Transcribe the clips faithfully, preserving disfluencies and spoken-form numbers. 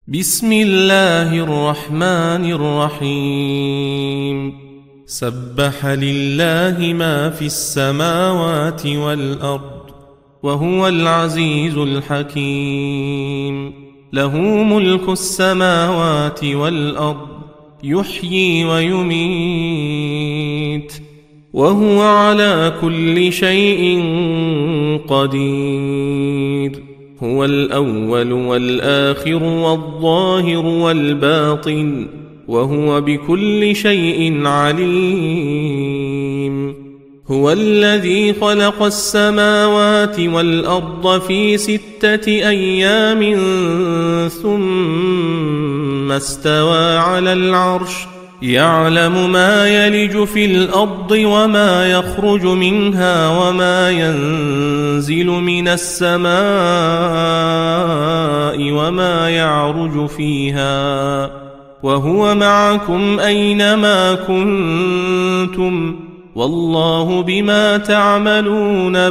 بسم الله الرحمن الرحيم سبح لله ما في السماوات والأرض وهو العزيز الحكيم له ملك السماوات والأرض يحيي ويميت وهو على كل شيء قدير هو الأول والآخر والظاهر والباطن وهو بكل شيء عليم هو الذي خلق السماوات والأرض في ستة أيام ثم استوى على العرش يعلم ما يلج في الأرض وما يخرج منها وما ينزل من السماء وما يعرج فيها وهو معكم أينما كنتم والله بما تعملون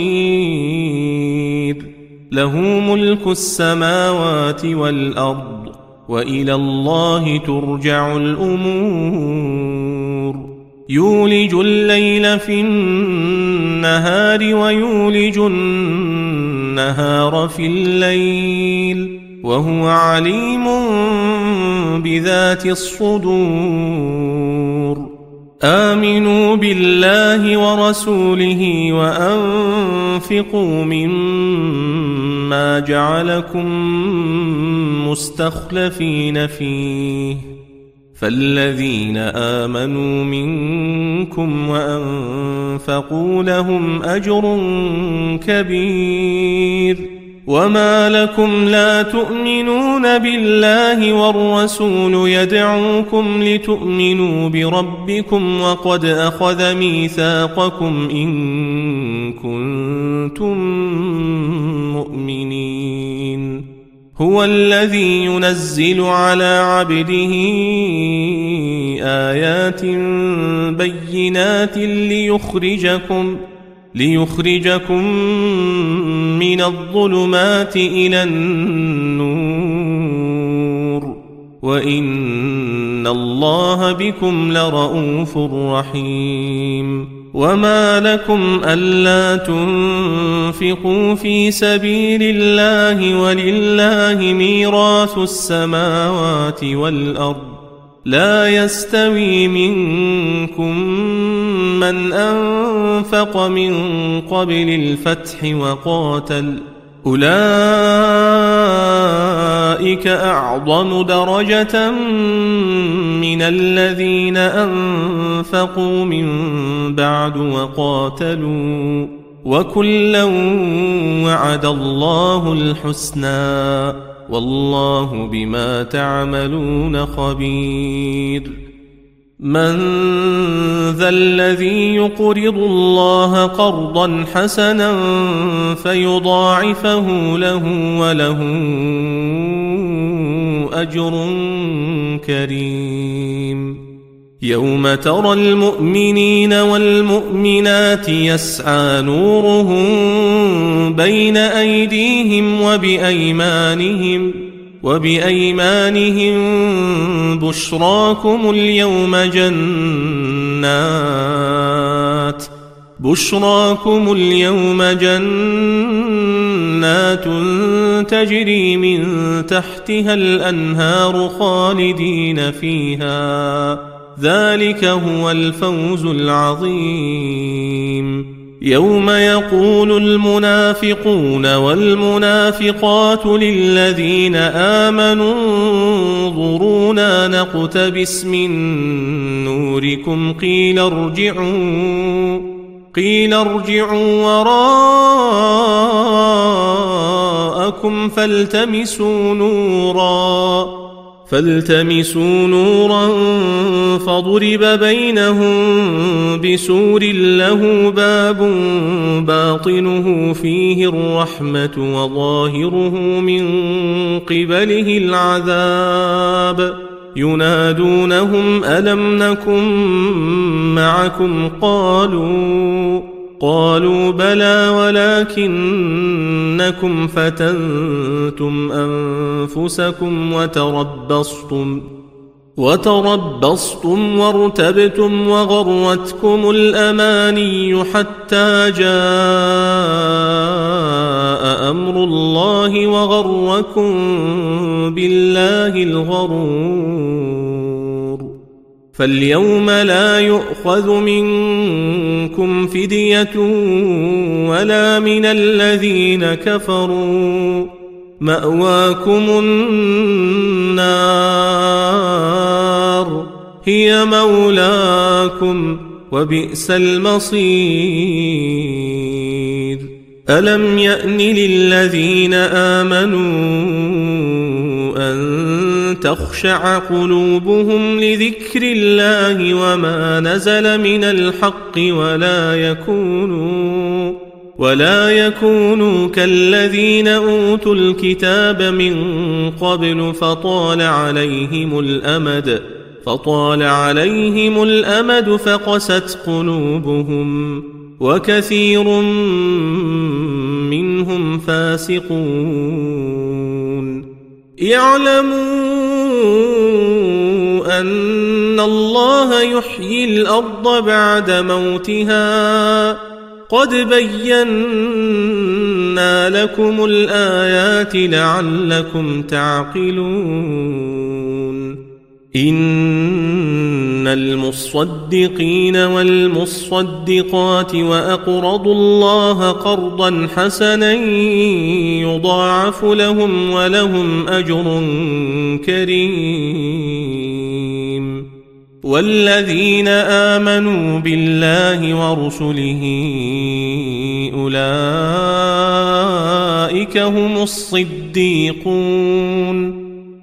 بصير له ملك السماوات والأرض وإلى الله ترجع الأمور يولج الليل في النهار ويولج النهار في الليل وهو عليم بذات الصدور آمنوا بالله ورسوله وأنفقوا مما جعلكم مستخلفين فيه فالذين آمنوا منكم وأنفقوا لهم أجر كبير وما لكم لا تؤمنون بالله والرسول يدعوكم لتؤمنوا بربكم وقد أخذ ميثاقكم إن كنتم مؤمنين هو الذي ينزل على عبده آيات بينات ليخرجكم ليخرجكم من الظلمات إلى النور وإن الله بكم لرؤوف رحيم وما لكم ألا تنفقوا في سبيل الله ولله ميراث السماوات والأرض لا يستوي منكم من أنفق من قبل الفتح وقاتل أولئك أعظم درجة من الذين أنفقوا من بعد وقاتلوا وكلا وعد الله الحسنى والله بما تعملون خبير من ذا الذي يقرض الله قرضا حسنا فيضاعفه له وله أجر كريم يوم ترى المؤمنين والمؤمنات يسعى نورهم بين أيديهم وبأيمانهم وبأيمانهم بشراكم اليوم جنات بشراكم اليوم جنات تجري من تحتها الأنهار خالدين فيها ذلك هو الفوز العظيم يوم يقول المنافقون والمنافقات للذين آمنوا انظرونا نقتبس من نوركم قيل ارجعوا قيل ارجعوا وراءكم فالتمسوا نورا فالتمسوا نورا فضرب بينهم بسور له باب باطنه فيه الرحمة وظاهره من قبله العذاب ينادونهم ألم نكن معكم قالوا قالوا بلى ولكنكم فتنتم أنفسكم وتربصتم وتربصتم وارتبتم وغرتكم الأماني حتى جاء أمر الله وغركم بالله الغرور. فاليوم لا يؤخذ منكم فدية ولا من الذين كفروا، مأواكم النار هي مولاكم وبئس المصير. ألم يأن للذين آمنوا أن تخشع قلوبهم لذكر الله وما نزل من الحق ولا يكونوا ولا يكونوا كالذين أوتوا الكتاب من قبل فطال عليهم الأمد فطال عليهم الأمد فقست قلوبهم وكثير منهم فاسقون. اعلموا أن الله يحيي الأرض بعد موتها قد بينا لكم الآيات لعلكم تعقلون. إن المصدقين والمصدقات وأقرضوا الله قرضا حسنا يضاعف لهم ولهم أجر كريم. والذين آمنوا بالله ورسله أولئك هم الصديقون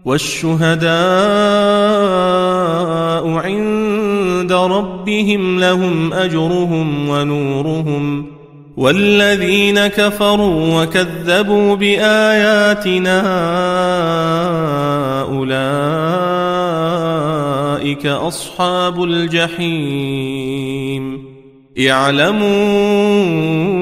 والشهداء عند ربهم لهم أجرهم ونورهم. والذين كفروا وكذبوا بآياتنا أولئك أصحاب الجحيم. اعلموا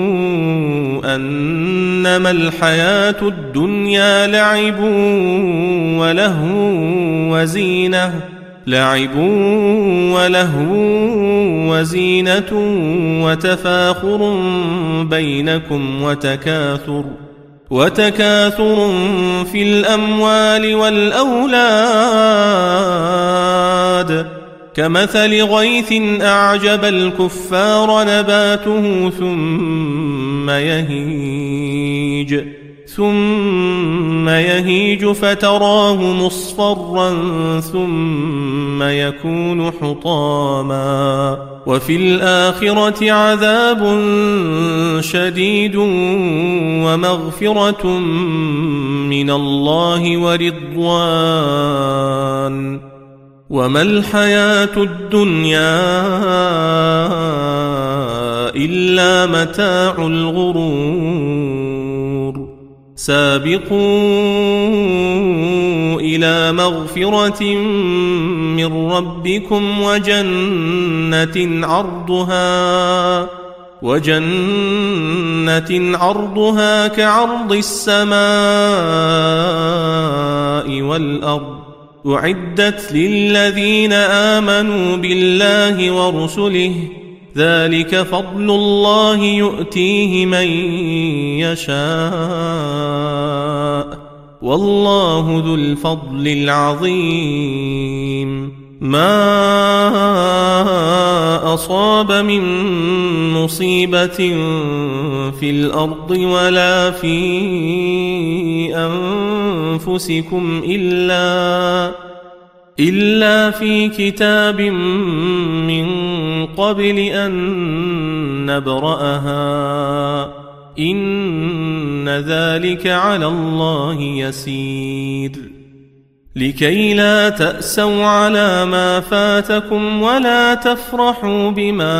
أنما الحياة الدنيا لعب ولهو وزينة لعب ولهو وزينة وتفاخر بينكم وتكاثر وتكاثر في الأموال والأولاد كمثل غيث أعجب الكفار نباته ثم يهيج ثم يهيج فتراه مصفرا ثم يكون حطاما وفي الآخرة عذاب شديد ومغفرة من الله ورضوان وما الحياة الدنيا إلا متاع الغرور. سابقوا إلى مغفرة من ربكم وجنة عرضها وجنة عرضها كعرض السماء والأرض أعدت للذين آمنوا بالله ورسله ذلك فضل الله يؤتيه من يشاء والله ذو الفضل العظيم. ما أصاب من مصيبة في الأرض ولا في أنفسكم إلا إلا في كتاب من قبل أن نبرأها إن ذلك على الله يسير. لكي لا تأسوا على ما فاتكم ولا تفرحوا بما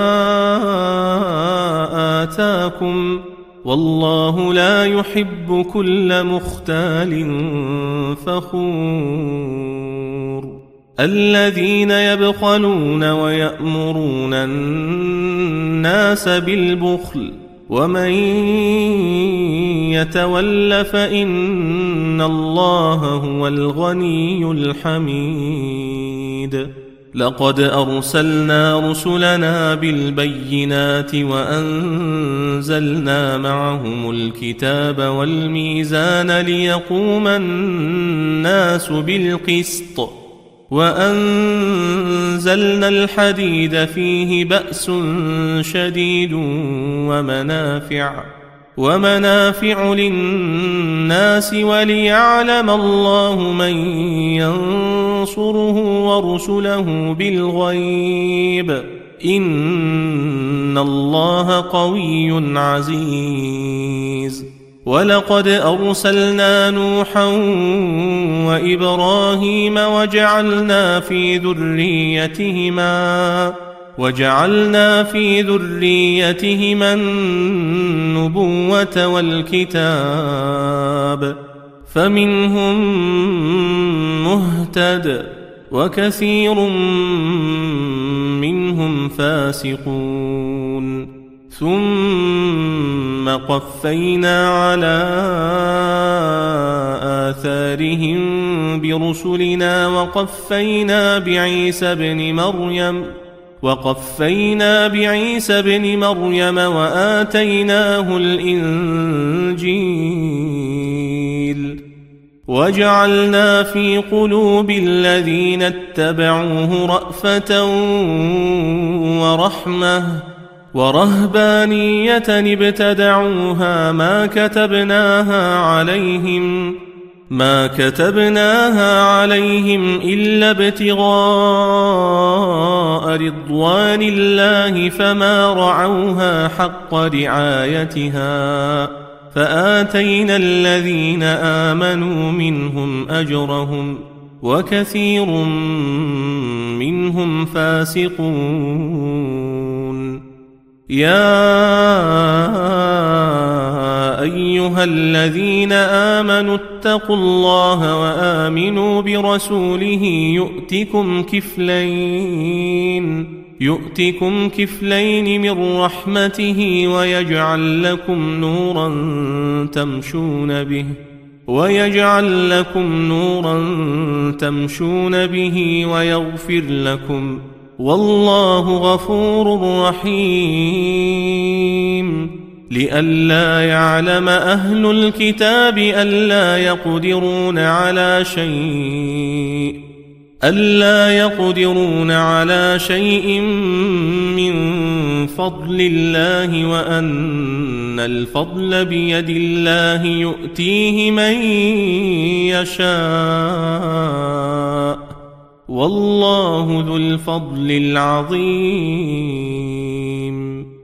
آتاكم والله لا يحب كل مختال فخور. الذين يبخلون ويأمرون الناس بالبخل ومن يتول فإن الله هو الغني الحميد. لقد أرسلنا رسلنا بالبينات وأنزلنا معهم الكتاب والميزان ليقوم الناس بالقسط وأنزلنا الحديد فيه بأس شديد ومنافع ومنافع للناس وليعلم الله من ينصره ورسله بالغيب إن الله قوي عزيز. ولقد أرسلنا نوحا وإبراهيم وجعلنا في ذريتهما وجعلنا في ذريتهما النبوة والكتاب فمنهم مهتد وكثير منهم فاسقون. ثم قفينا على آثارهم برسلنا وقفينا بعيسى ابن مريم وقفينا بعيسى ابن مريم وآتيناه الإنجيل وجعلنا في قلوب الذين اتبعوه رأفة ورحمة ورهبانية ابتدعوها ما كتبناها عليهم ما كتبناها عليهم إلا ابتغاء رضوان الله فما رعوها حق رعايتها فآتينا الذين آمنوا منهم أجرهم وكثير منهم فاسقون. يا أيها الذين آمنوا اتقوا الله وآمنوا برسوله يؤتكم كفلين يؤتكم كفلين من رحمته ويجعل لكم نورا تمشون به ويجعل لكم نورا تمشون به ويغفر لكم والله غفور رحيم. لئلا يعلم أهل الكتاب ألا يقدرون على شيء ألا يقدرون على شيء من فضل الله وأن الفضل بيد الله يؤتيه من يشاء والله ذو الفضل العظيم.